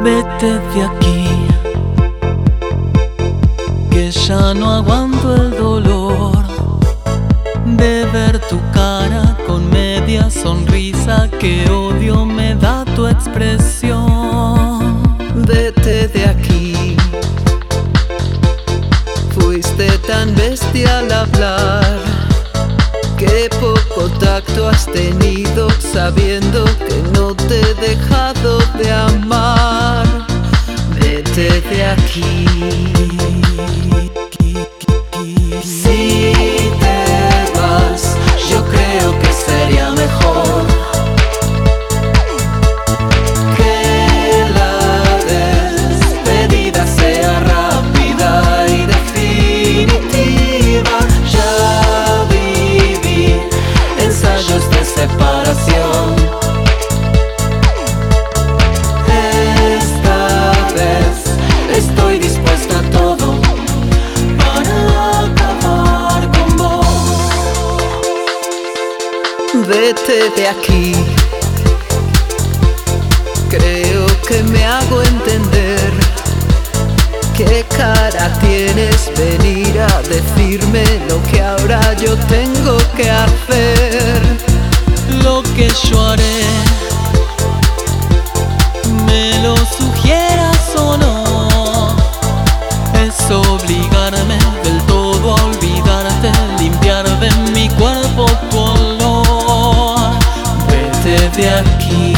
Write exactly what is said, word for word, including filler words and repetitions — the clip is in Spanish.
Vete de aquí, que ya no aguanto el dolor de ver tu cara con media sonrisa. Que odio me da tu expresión. Vete de aquí, fuiste tan bestia al hablar. Qué poco tacto has tenido, sabiendo que no te he dejado de amar. Vete de aquí. Si te vas, yo creo que sería mejor que la despedida sea rápida y definitiva. Ya viví ensayos de separación. Esta vez estoy dispuesta a todo para acabar con vos. Vete de aquí. Creo que me hago entender. ¿Qué cara tienes venir a decirme lo que ahora yo tengo que hacer? Lo que yo haré, me lo sugieras o no, es obligarme del todo a olvidarte, limpiar de mi cuerpo tu olor. Vete de aquí.